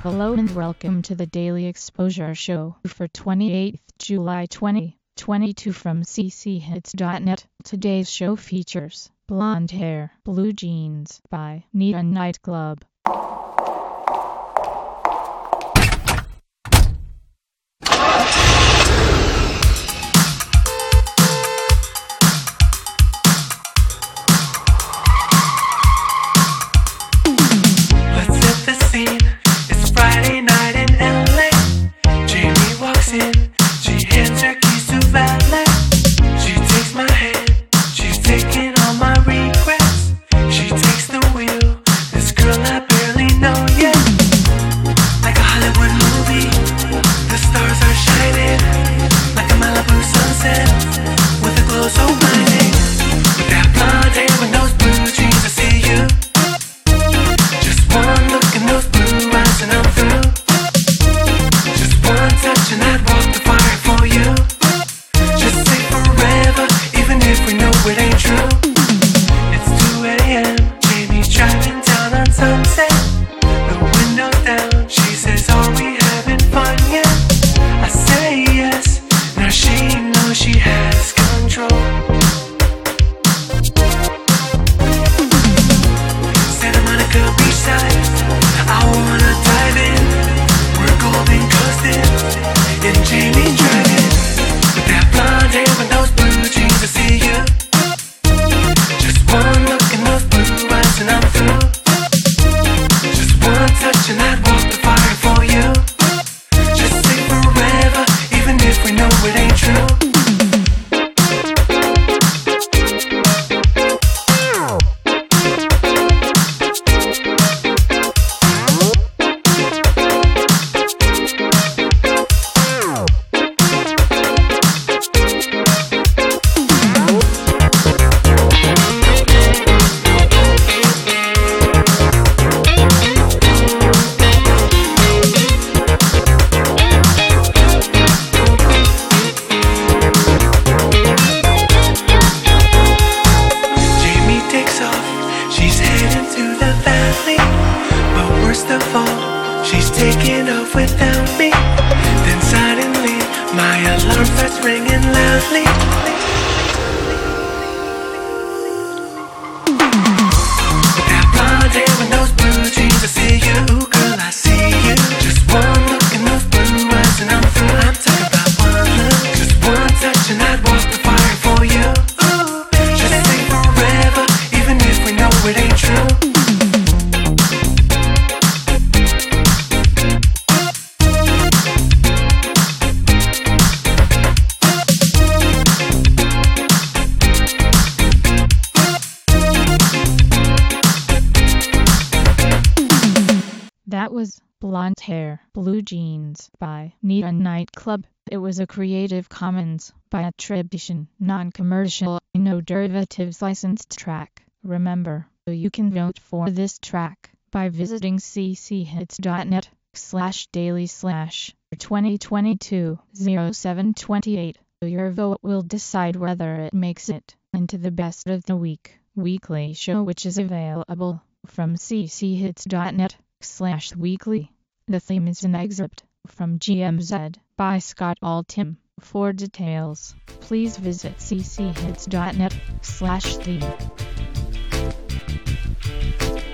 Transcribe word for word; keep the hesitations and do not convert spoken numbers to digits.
Hello and welcome to the Daily Exposure Show for twenty-eighth of July twenty twenty-two from c c hits dot net. Today's show features Blonde Hair, Blue Jeans by Nita Nightclub. Taking off without me. Then suddenly my alarm starts ringing loudly. With that blonde hair and those blue jeans, I see you, ooh girl, I see you. Just one look in those blue eyes and I'm through. I'm talking about one look, just one touch and I'd walk the fire for you. Ooh, just say forever, even if we know it ain't true. That was Blonde Hair, Blue Jeans by Nita Nightclub. It was a Creative Commons by attribution, non-commercial, no derivatives licensed track. Remember, you can vote for this track by visiting c c hits dot net slash daily slash twenty twenty-two oh seven twenty-eight. Your vote will decide whether it makes it into the best of the week weekly show, which is available from c c hits dot net slash weekly. The theme is an excerpt from G M Z by Scott Altham. For details, please visit c c hits dot net slash theme.